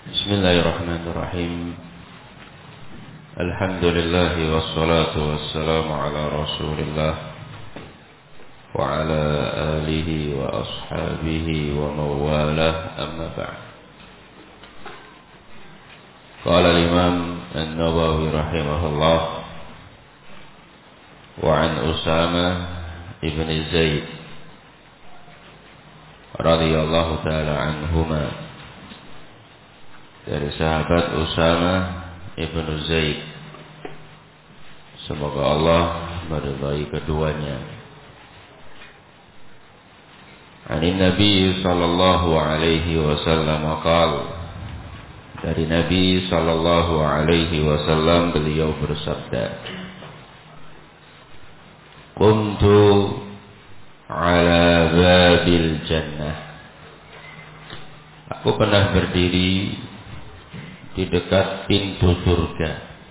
Bismillahirrahmanirrahim. Alhamdulillah wassalatu wassalamu ala Rasulillah wa ala alihi wa ashabihi wa mawalah, amma ba'd. Qala al-Imam An-Nawawi rahimahullah wa an Usama ibn Zaid radhiyallahu ta'ala anhuma, dari sahabat Usama ibn Zaid, semoga Allah meridai keduanya. Ani Nabi sallallahu alaihi wasallam qala, dari Nabi sallallahu alaihi wasallam beliau bersabda, "Qumtu ala babil jannah." Aku pernah berdiri di dekat pintu surga.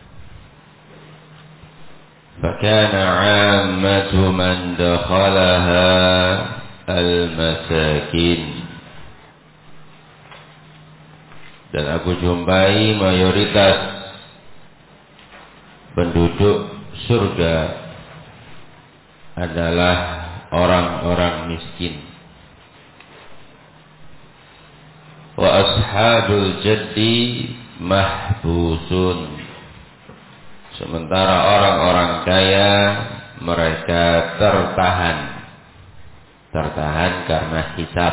Fakana 'ammatu man dakhalaha al-masakin. Dan aku jumpai mayoritas penduduk surga adalah orang-orang miskin. Wa ashabul jaddi mahbusun. Sementara orang-orang kaya mereka tertahan karena hisab.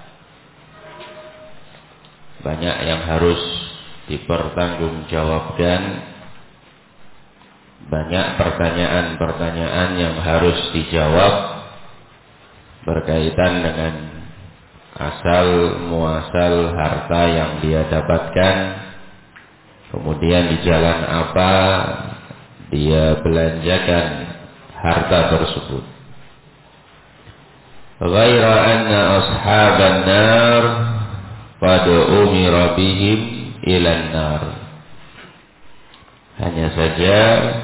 Banyak yang harus dipertanggungjawabkan, banyak pertanyaan-pertanyaan yang harus dijawab berkaitan dengan asal muasal harta yang dia dapatkan, kemudian di jalan apa dia belanjakan harta tersebut. Ghaira anna ashaban nar qad umira bihim ilan nar. Hanya saja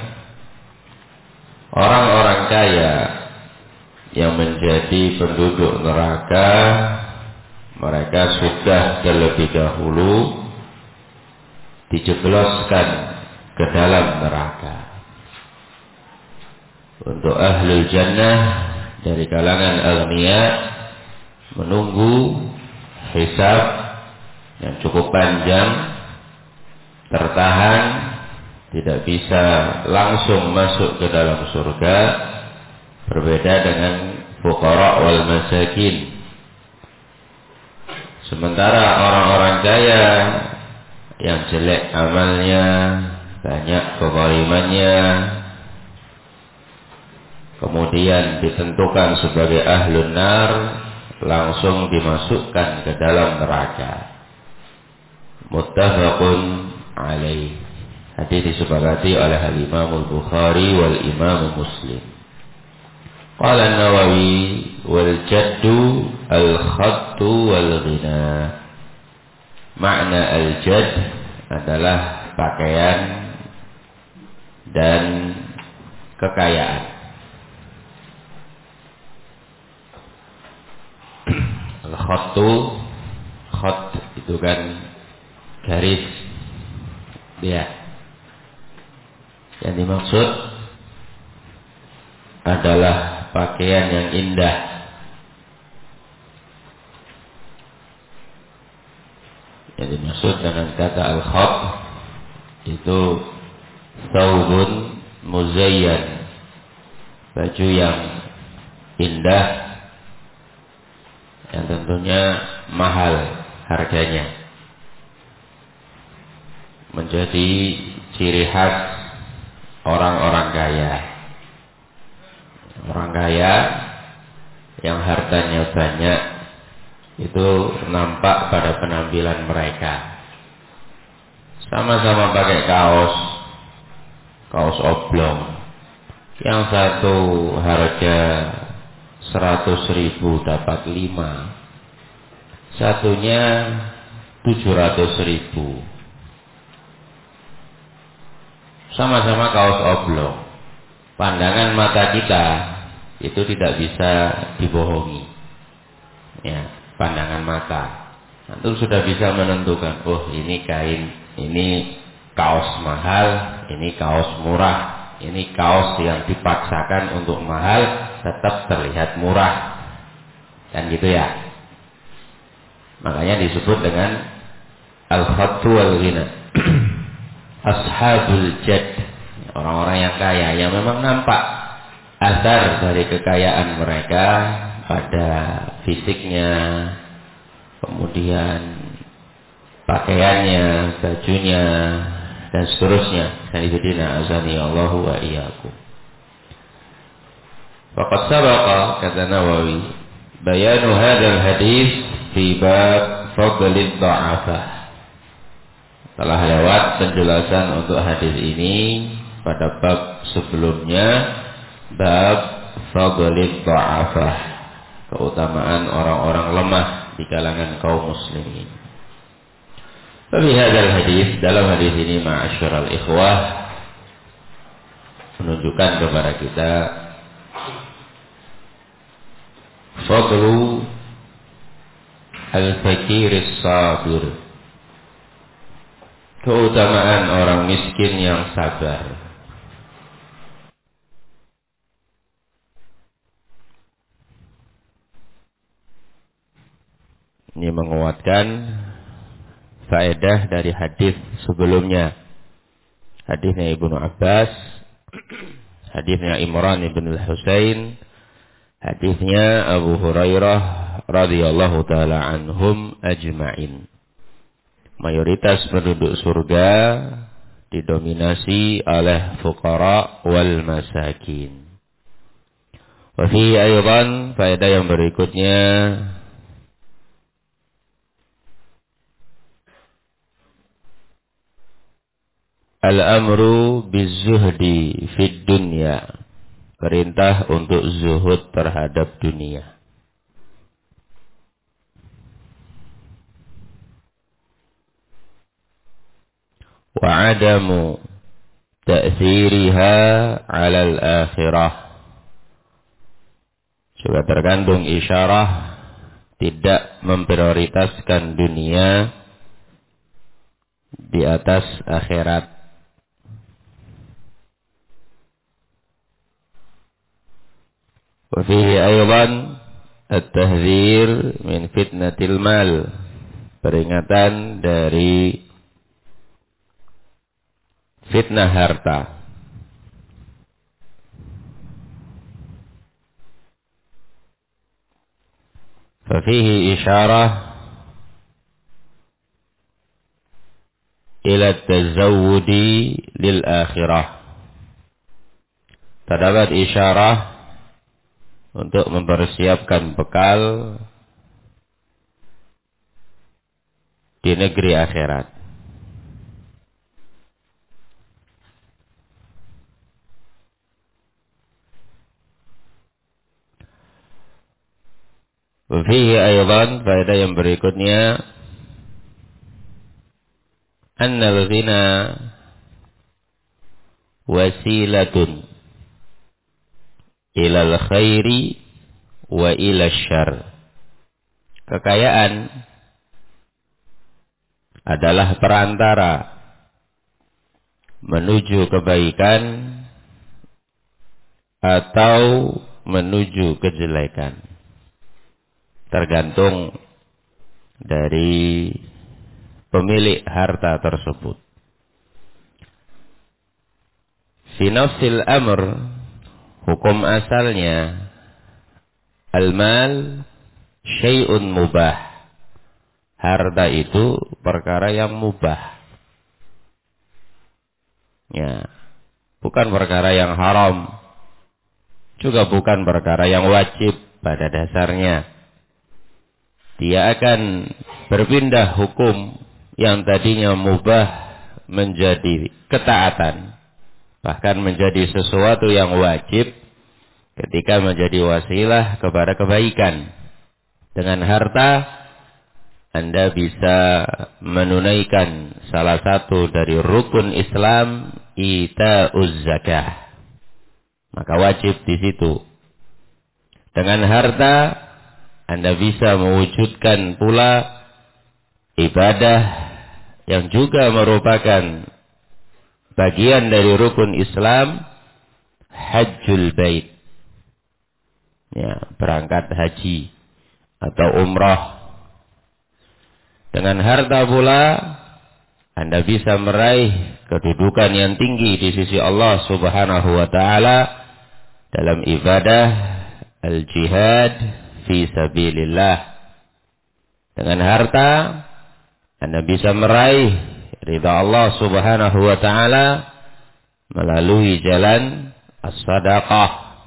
orang-orang kaya yang menjadi penduduk neraka, mereka sudah terlebih dahulu dijebloskan ke dalam neraka. Untuk ahlul jannah dari kalangan aghnia menunggu hisab yang cukup panjang, tertahan, tidak bisa langsung masuk ke dalam surga, berbeda dengan fuqara wal masakin. Sementara orang-orang kaya yang jelek amalnya, banyak kezalimannya, kemudian ditentukan sebagai ahlun nar, langsung dimasukkan ke dalam neraka. Muttafaqun alaih. Hadis disepakati oleh al-Imam al-Bukhari wal Imam Muslim. Qala an-Nawawi wal jaddu al-khattu wal ghina. Makna al-jadd adalah pakaian dan kekayaan. Al-khattu, khat itu kan garis, ya. Yang dimaksud adalah pakaian yang indah. Yang dimaksud dengan kata al-khat itu thawbun muzayyan, baju yang indah yang tentunya mahal harganya, menjadi ciri khas orang-orang kaya. Orang kaya yang hartanya banyak itu nampak pada penampilan mereka. Sama-sama pakai kaos oblong. Yang satu harga 100.000 dapat 5, satunya 700.000. Sama-sama kaos oblong. Pandangan mata kita itu tidak bisa dibohongi. Ya, pandangan mata. Antum sudah bisa menentukan, oh ini kain, ini kaos mahal, ini kaos murah, ini kaos yang dipaksakan untuk mahal tetap terlihat murah, kan gitu ya. Makanya disebut dengan al-khattu wal-ghina. Ashabul jad, orang-orang yang kaya yang memang nampak asar dari kekayaan mereka pada fisiknya, kemudian pakaiannya, bajunya, dan seterusnya. Sayyidina azani Allahu wa iyyakum. Faqad sabaqa, kata Nawawi, bayanu hadzal hadis fi bab fadlid dha'afah. Telah lewat penjelasan untuk hadis ini pada bab sebelumnya, bab fadlid dha'afah, keutamaan orang-orang lemah di kalangan kaum muslimin. Tapi hadzal hadis, dalam hadis ini ma'asyiral ikhwah, menunjukkan kepada kita fadlu al-fakiris sabir, keutamaan orang miskin yang sabar. Ini menguatkan faedah dari hadis sebelumnya, hadisnya Ibnu Abbas, hadisnya Imran ibn al-Husain, hadisnya Abu Hurairah radhiyallahu taala anhum ajma'in. Mayoritas penduduk surga didominasi oleh fuqara wal masakin. Wa fi aydan, faedah yang berikutnya, al-amru bizuhdi fid dunya, perintah untuk zuhud terhadap dunia. Wa adamu ta'thiriha 'ala al-akhirah, juga terkandung isyarah tidak memprioritaskan dunia di atas akhirat. Wa fihi aydan at-tahdhir min fitnatil mal, peringatan dari fitnah harta. Fa fihi isyarah ila at-tazawwudi lil akhirah, terdapat isyarah untuk mempersiapkan bekal di negeri akhirat. Fihi aydan, faedah yang berikutnya, annal ghina wasilatun ilal khairi wa ila syarr. Kekayaan adalah perantara menuju kebaikan atau menuju kejelekan, tergantung dari pemilik harta tersebut. Fi nafsil amr, hukum asalnya, al-mal syai'un mubah, harta itu perkara yang mubah, ya, bukan perkara yang haram, juga bukan perkara yang wajib pada dasarnya. Dia akan berpindah hukum yang tadinya mubah menjadi ketaatan, bahkan menjadi sesuatu yang wajib ketika menjadi wasilah kepada kebaikan. Dengan harta Anda bisa menunaikan salah satu dari rukun Islam, ita'uz zakah. Maka wajib di situ. Dengan harta Anda bisa mewujudkan pula ibadah yang juga merupakan bagian dari rukun Islam, hajjul bait. Ya, berangkat haji atau umrah. Dengan harta pula Anda bisa meraih kedudukan yang tinggi di sisi Allah Subhanahu wa taala dalam ibadah al-jihad fi sabilillah. Dengan harta Anda bisa meraih ridha Allah Subhanahu wa taala melalui jalan as-sadaqah.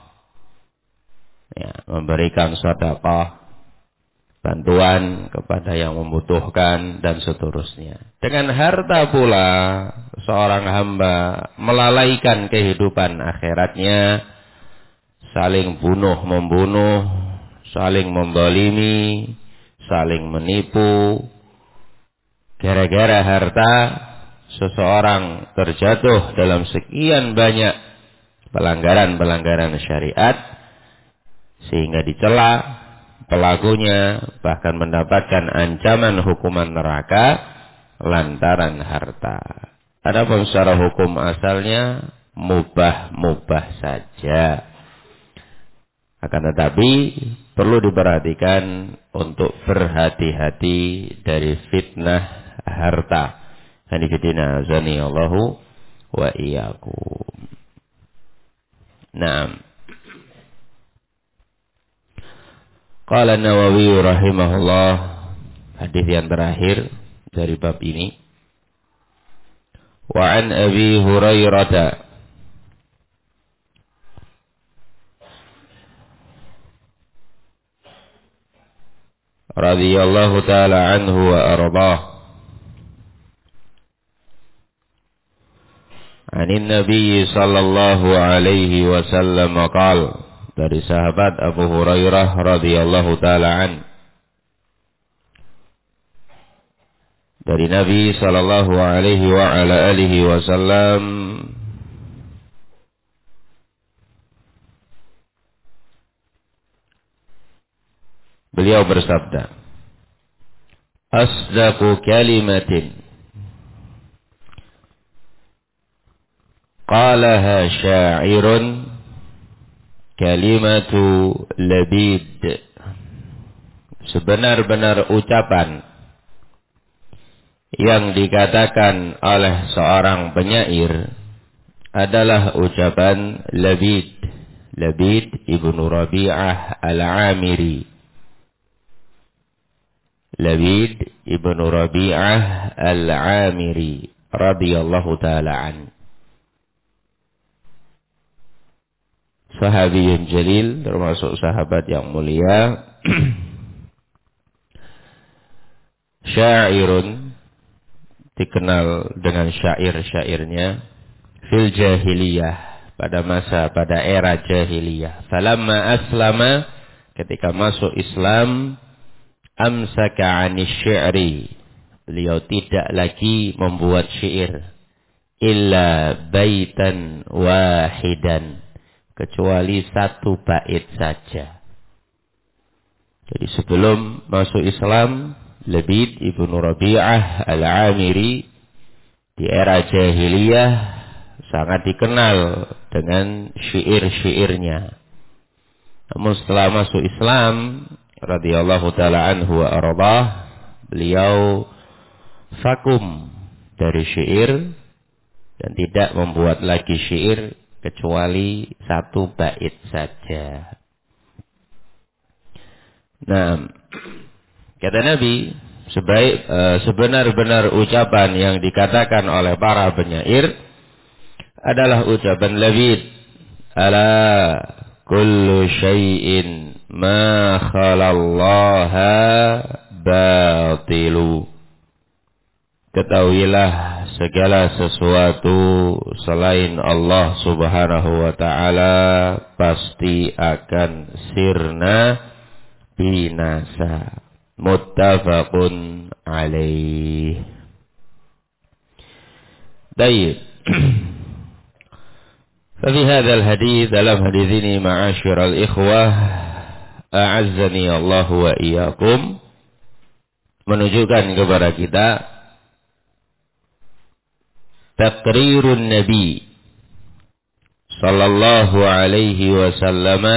Ya, memberikan sedekah, bantuan kepada yang membutuhkan dan seterusnya. Dengan harta pula seorang hamba melalaikan kehidupan akhiratnya, saling bunuh-membunuh, saling membalimi, saling menipu. Gara-gara harta seseorang terjatuh dalam sekian banyak pelanggaran-pelanggaran syariat sehingga dicela pelakunya, bahkan mendapatkan ancaman hukuman neraka lantaran harta. Adapun secara hukum asalnya mubah-mubah saja. Akan tetapi perlu diperhatikan untuk berhati-hati dari fitnah harta. Hanifidina azani Allahu wa iyyakum. Naam. Qala Nawawi rahimahullah, hadis yang terakhir dari bab ini. Wa an Abi Hurairah radhiyallahu taala anhu wa ardhah. Anin Nabi sallallahu alaihi wasallam qala, dari sahabat Abu Hurairah radhiyallahu taala an, dari Nabi sallallahu alaihi wa ala alihi wasallam, beliau bersabda, asdaqu kalimatin qalaha sya'irun kalimatu labid. Sebenar-benar ucapan yang dikatakan oleh seorang penyair adalah ucapan Labid. Labid ibnu Rabi'ah al-Amiri. Labid ibnu Rabi'ah al-Amiri radhiyallahu ta'ala an. Sahabiyun jalil, termasuk sahabat yang mulia. Syairun, dikenal dengan syair-syairnya. Fil jahiliyah, pada era jahiliyah. Falamma aslama, ketika masuk Islam, amsaka 'anis syi'ri, beliau tidak lagi membuat syair. Illa baitan wahidan, kecuali satu bait saja. Jadi sebelum masuk Islam, Labid ibnu Rabi'ah al-Amiri di era jahiliyah sangat dikenal dengan syair-syairnya. Namun setelah masuk Islam, radhiyallahu ta'ala anhu wa ardhah, beliau vakum dari syair dan tidak membuat lagi syair kecuali satu bait saja. Nah, kata Nabi, sebenar-benar ucapan yang dikatakan oleh para penyair adalah ucapan Labid. Ala kullu syai'in ma khalallaha batilu. Ketahuilah segala sesuatu selain Allah Subhanahu wa ta'ala pasti akan sirna binasa. Muttafaqun alaih. Baik. Fafi hadzal hadits, dalam hadis ini, ma'asyiral ikhwah, a'azzani Allah wa iyyakum, menunjukkan kepada kita taqrirun Nabi sallallahu alaihi wasallam,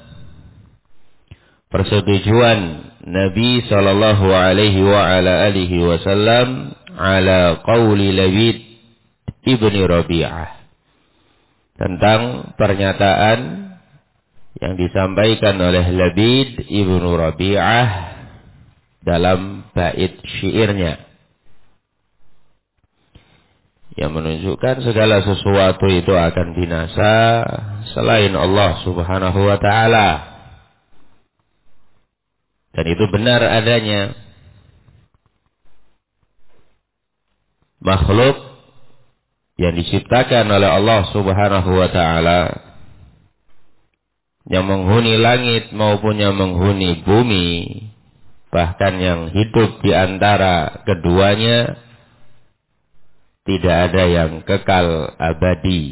persetujuan Nabi sallallahu alaihi wa ala alihi wasallam ala qauli Labid ibni Rabi'ah, tentang pernyataan yang disampaikan oleh Labid ibnu Rabi'ah dalam bait syairnya, yang menunjukkan segala sesuatu itu akan binasa selain Allah subhanahu wa ta'ala. Dan itu benar adanya. Makhluk yang diciptakan oleh Allah subhanahu wa ta'ala, yang menghuni langit maupun yang menghuni bumi, bahkan yang hidup di antara keduanya, tidak ada yang kekal abadi.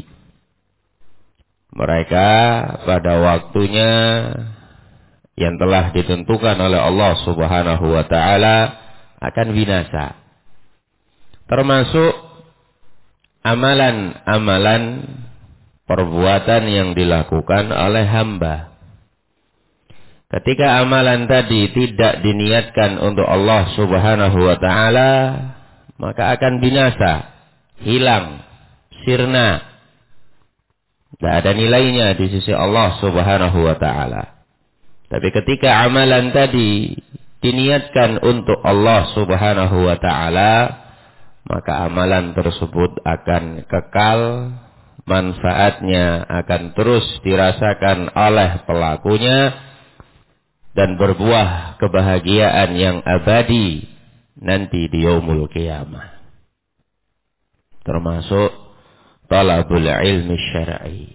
Mereka pada waktunya yang telah ditentukan oleh Allah subhanahu wa ta'ala akan binasa. Termasuk amalan-amalan perbuatan yang dilakukan oleh hamba. Ketika amalan tadi tidak diniatkan untuk Allah subhanahu wa ta'ala, maka akan binasa, hilang, sirna. Tidak ada nilainya di sisi Allah subhanahu wa ta'ala. Tapi ketika amalan tadi diniatkan untuk Allah subhanahu wa ta'ala, maka amalan tersebut akan kekal, manfaatnya akan terus dirasakan oleh pelakunya, dan berbuah kebahagiaan yang abadi nanti di yaumul qiyamah. Termasuk talabul ilmi syar'i.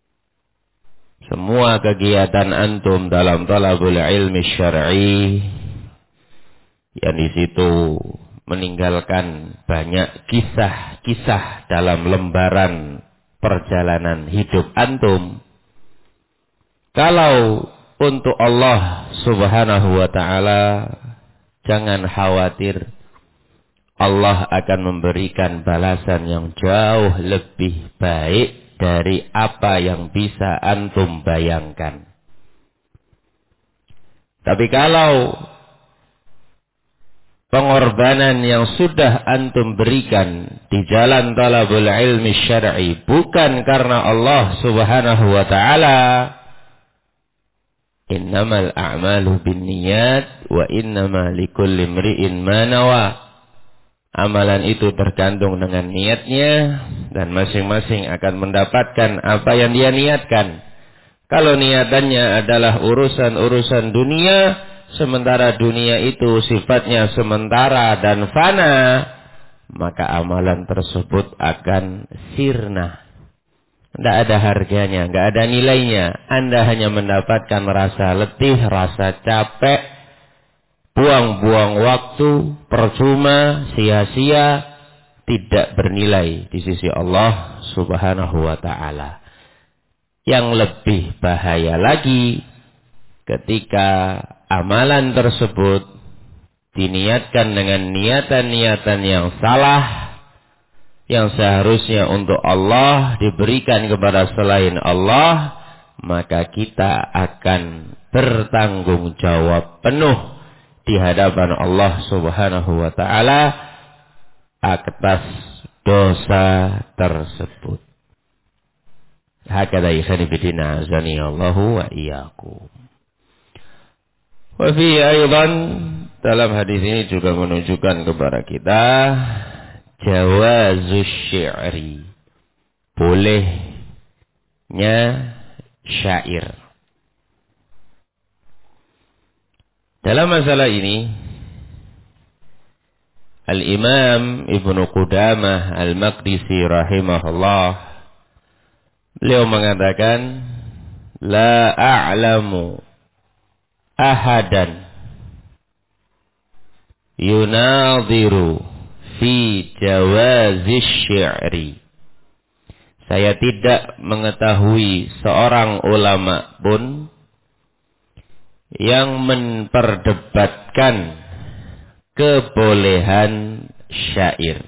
Semua kegiatan antum dalam talabul ilmi syar'i, yang di situ meninggalkan banyak kisah-kisah dalam lembaran perjalanan hidup antum. Kalau untuk Allah subhanahu wa ta'ala, jangan khawatir, Allah akan memberikan balasan yang jauh lebih baik dari apa yang bisa antum bayangkan. Tapi kalau pengorbanan yang sudah antum berikan di jalan talabul ilmi syar'i bukan karena Allah subhanahu wa ta'ala, innamal a'malu binniyat wa innama likulli imri'in ma nawa. Amalan itu tergantung dengan niatnya, dan masing-masing akan mendapatkan apa yang dia niatkan. Kalau niatannya adalah urusan-urusan dunia, sementara dunia itu sifatnya sementara dan fana, maka amalan tersebut akan sirna. Tidak ada harganya, tidak ada nilainya. Anda hanya mendapatkan rasa letih, rasa capek, buang-buang waktu, percuma, sia-sia, tidak bernilai di sisi Allah subhanahu wa ta'ala. Yang lebih bahaya lagi, ketika amalan tersebut diniatkan dengan niatan-niatan yang salah, yang seharusnya untuk Allah diberikan kepada selain Allah, maka kita akan bertanggung jawab penuh di hadapan Allah subhanahu wa ta'ala atas dosa tersebut. Hakadha ikhani bidina azani Allahu wa iyyakum. Wa fi aydan, dalam hadis ini juga menunjukkan kepada kita jawazus syi'ri, bolehnya syair. Dalam masalah ini, Al-Imam Ibnu Qudamah Al-Maqdisi rahimahullah, beliau mengatakan, la a'lamu ahadan yunadhiru fi jawazis syi'ri. Saya tidak mengetahui seorang ulama pun yang memperdebatkan kebolehan syair.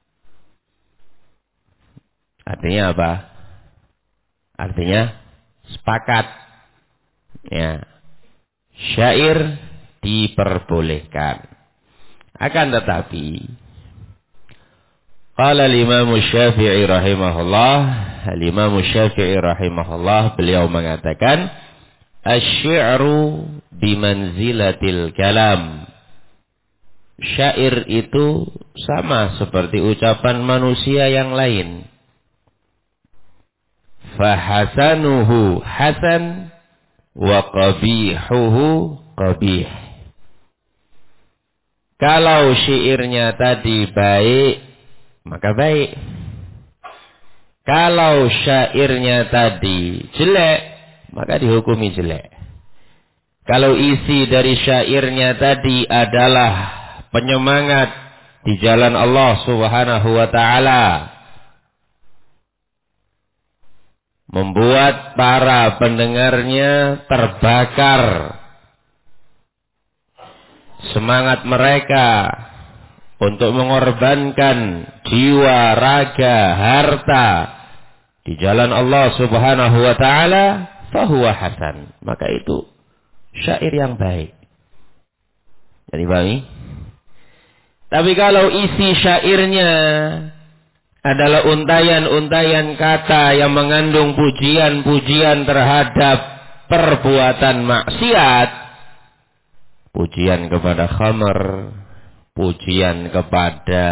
Artinya apa? Artinya sepakat. Ya. Syair diperbolehkan. Akan tetapi qala al-Imam Syafi'i rahimahullah, al-Imam Syafi'i rahimahullah beliau mengatakan asy-syi'ru bimanzilatil kalam. Syair itu sama seperti ucapan manusia yang lain. Fahasanuhu hasan wa qabihuhu qabih. Kalau syairnya tadi baik, maka baik. Kalau syairnya tadi jelek, maka dihukumi jelek. Kalau isi dari syairnya tadi adalah penyemangat di jalan Allah Subhanahu wa ta'ala, membuat para pendengarnya terbakar semangat mereka untuk mengorbankan jiwa, raga, harta di jalan Allah Subhanahu wa ta'ala, fahuwa hasan. Maka itu syair yang baik. Jadi pahami? Tapi kalau isi syairnya adalah untayan-untayan kata yang mengandung pujian-pujian terhadap perbuatan maksiat, pujian kepada khamr, pujian kepada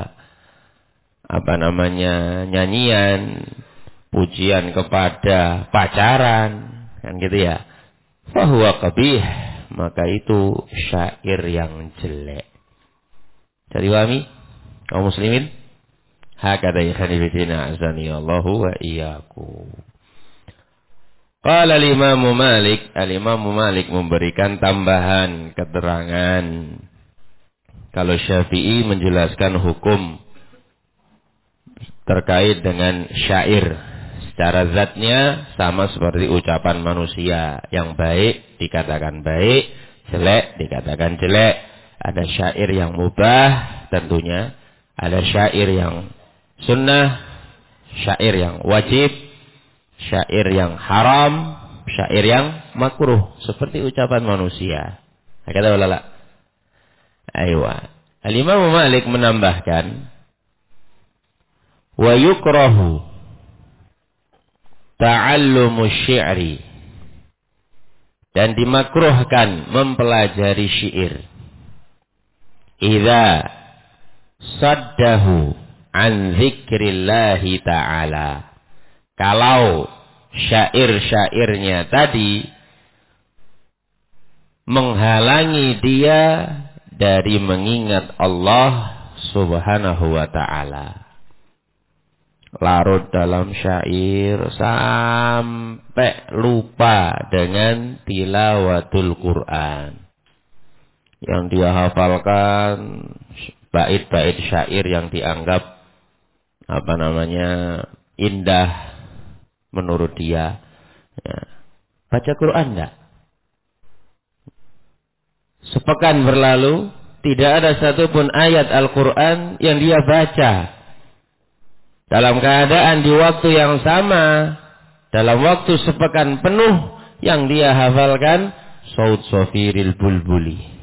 nyanyian, pujian kepada pacaran, kan gitu ya. Fahuwa qabih, maka itu syair yang jelek. Jadi pahami kaum muslimin? Hakadha ikhwani fillah azani Allahu wa iyyakum. Qala al-Imam Malik, al-Imam Malik memberikan tambahan keterangan. Kalau Syafi'i menjelaskan hukum terkait dengan syair, secara zatnya sama seperti ucapan manusia. Yang baik dikatakan baik, jelek dikatakan jelek. Ada syair yang mubah tentunya, ada syair yang sunnah, syair yang wajib, syair yang haram, syair yang makruh, seperti ucapan manusia. Kata ulama. Aywa. Al-Imam Malik menambahkan, wa yukrahu ta'allumu syi'ri, dan dimakruhkan mempelajari syair. Idza saddahu an zikrillahi ta'ala, kalau syair-syairnya tadi menghalangi dia dari mengingat Allah Subhanahu wa ta'ala. Larut dalam syair sampai lupa dengan tilawatul Quran. Yang dia hafalkan bait-bait syair yang dianggap indah menurut dia. Ya. Baca Quran enggak? Sepekan berlalu, tidak ada satupun ayat Al-Quran yang dia baca. Dalam keadaan di waktu yang sama, dalam waktu sepekan penuh, yang dia hafalkan Saud Sofiril Bulbuli.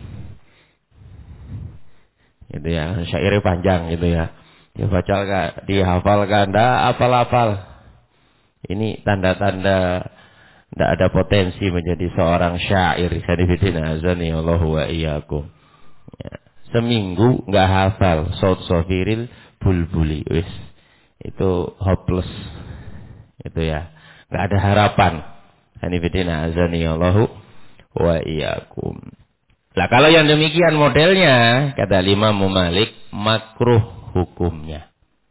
Gitu ya, syairnya panjang gitu ya. Dia baca, dia hafalkan, dah apal-apal. Ini tanda-tanda tidak ada potensi menjadi seorang syair. Khadifidina azani Allahu wa iyyakum. Ya. Seminggu nggak hafal Saud Sofiril Bulbuli, wis itu hopeless, itu ya, nggak ada harapan. Khadifidina azani Allahu wa iyyakum. Lah kalau yang demikian modelnya, kata Imam Malik, makruh hukumnya.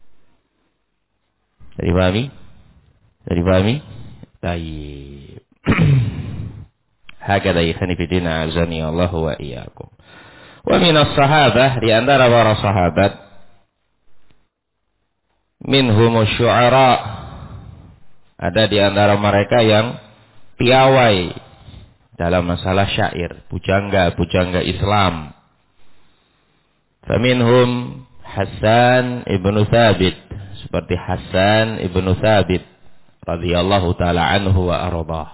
Jadi pahami? Jadi pahami? Baik. Hakadha ikhwani fi din azani Allah wa iyyakum. Wa minas sahabah, di antara para sahabat, minhum syu'ara, ada di antara mereka yang piawai dalam masalah syair, pujangga Islam. Faminhum Hasan ibnu Thabit, seperti Hasan ibnu Thabit radhiyallahu taala anhu wa ardhah.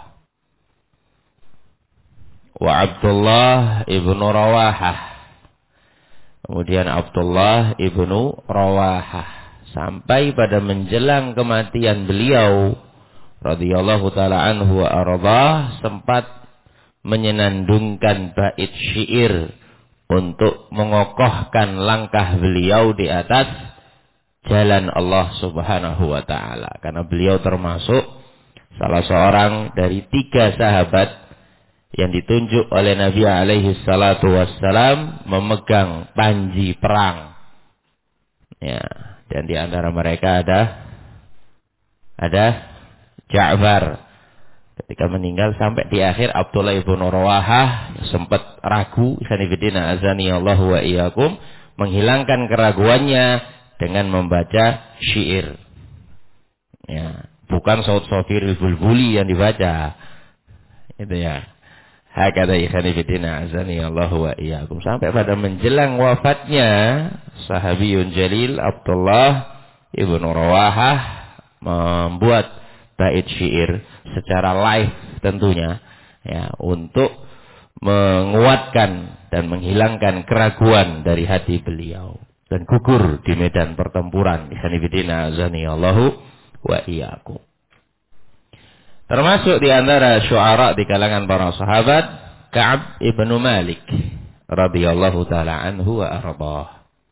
Wa Abdullah ibnu Rawahah, kemudian Abdullah ibnu Rawahah, sampai pada menjelang kematian beliau radhiyallahu taala anhu wa ardhah sempat menyenandungkan bait syair untuk mengokohkan langkah beliau di atas jalan Allah Subhanahu wa taala, karena beliau termasuk salah seorang dari 3 sahabat yang ditunjuk oleh Nabi alaihi salatu wassalam memegang panji perang. Ya, dan di antara mereka ada Ja'far. Ketika meninggal sampai di akhir Abdullah ibn Rawahah sempat ragu, sanifidina azani Allah wa iyyakum, menghilangkan keraguannya dengan membaca syair. Ya, bukan saut sofiril bulbuli yang dibaca. Itu ya. Hakada sanifidina azani Allah wa iyyakum, sampai pada menjelang wafatnya sahabiyun jalil Abdullah ibn Rawahah membuat bait syair secara live tentunya, ya, untuk menguatkan dan menghilangkan keraguan dari hati beliau dan gugur di medan pertempuran. Ikhwanifidina azani Allahu wa iyyakum. Termasuk di antara syu'ara di kalangan para sahabat Ka'ab ibnu Malik radhiyallahu taala anhu wa ardhah.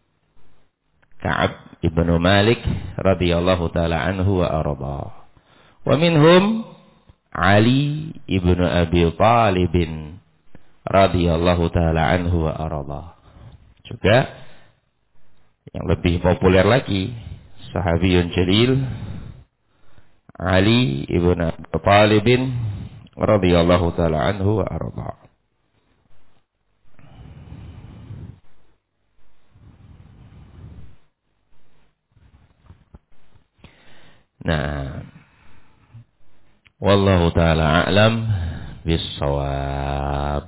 Ka'ab ibnu Malik radhiyallahu taala anhu wa ardhah. Wa minhum Ali ibnu Abi Thalib radhiyallahu taala anhu wa ardhah. Juga yang lebih populer lagi, sahabiyun jalil Ali ibnu Abi Thalib radhiyallahu taala anhu wa ardhah. Nah, wallahu ta'ala a'lam bis-shawab.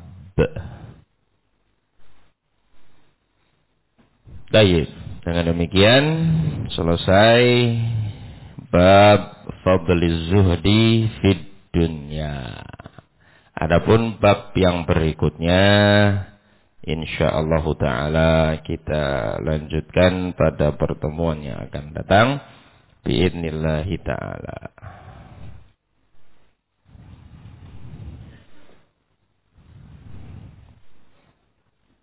Baik, dengan demikian selesai bab fadliz zuhdi fid dunya. Adapun bab yang berikutnya insyaallah taala kita lanjutkan pada pertemuan yang akan datang biidznillah taala.